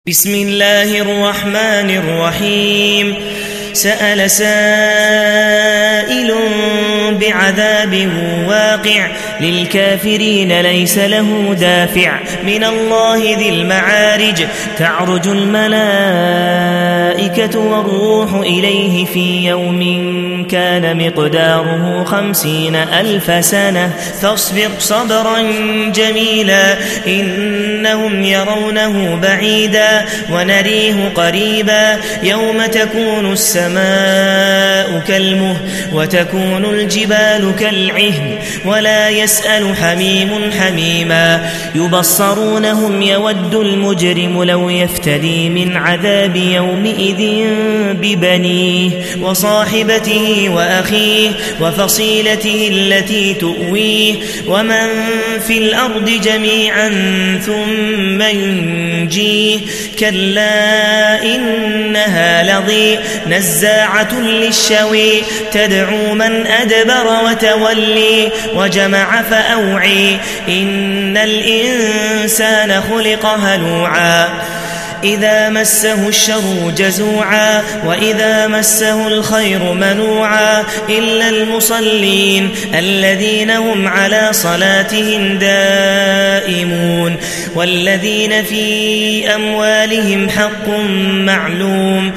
بسم الله الرحمن الرحيم سأل سائل بعذاب واقع للكافرين ليس له دافع من الله ذي المعارج تعرج الملائكة والروح إليه في يوم كان مقداره 50,000 سنة فاصبر صبرا جميلا إنهم يرونه بعيدا ونريه قريبا يوم تكون السماء كالمهل وتكون الجبال كالعهن ولا يسأل حميم حميما يبصرونهم يود المجرم لو يفتدي من عذاب يومئذ ببنيه وصاحبته وأخيه وفصيلته التي تؤويه ومن في الأرض جميعا ثم ينجيه كلا إنها لظى نزاعة للشوي تدعو من أدبر وتولي وجمع فأوعي إن الإنسان خلق هلوعا إذا مسه الشر جزوعا وإذا مسه الخير منوعا إلا المصلين الذين هم على صلاتهم دائمون والذين في أموالهم حق معلوم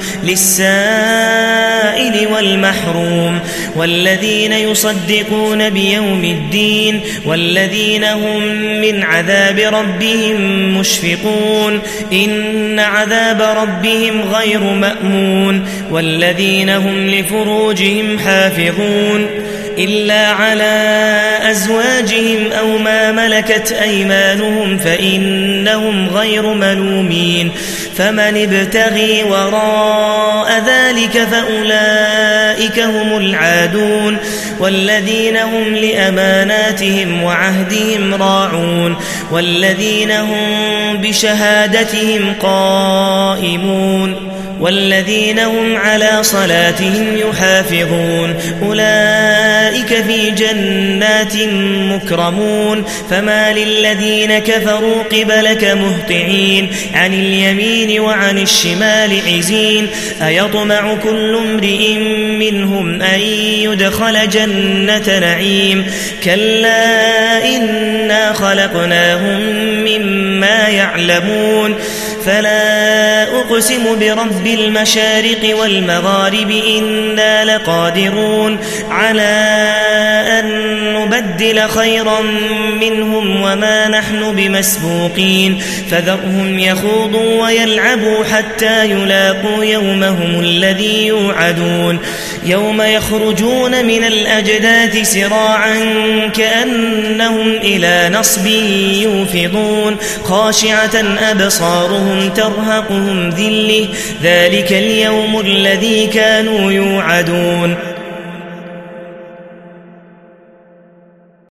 للسائل والمحروم والذين يصدقون بيوم الدين والذين هم من عذاب ربهم مشفقون إن عذاب ربهم غير مأمون والذين هم لفروجهم حافظون إلا على أزواجهم أو ما ملكت أيمانهم فإنهم غير ملومين فمن ابتغي وراء ذلك فأولئك هم العادون والذين هم لأماناتهم وعهدهم راعون والذين هم بشهادتهم قائمون والذين هم على صلاتهم يحافظون أولئك في جنات مكرمون فما للذين كفروا قبلك مهطعين عن اليمين وعن الشمال عزين أيطمع كل امرئ منهم أن يدخل جنة نعيم كلا إنا خلقناهم مما يعلمون فلا أقسم برب المشارق والمغارب إنا لقادرون على أن نبدل خيرا منهم وما نحن بمسبوقين فذرهم يخوضوا ويلعبوا حتى يلاقوا يومهم الذي يوعدون يوم يخرجون من الأجداث سراعا كأنهم إلى نصب يوفضون خاشعة أبصارهم ترهقهم ذلة ذلك اليوم الذي كانوا يوعدون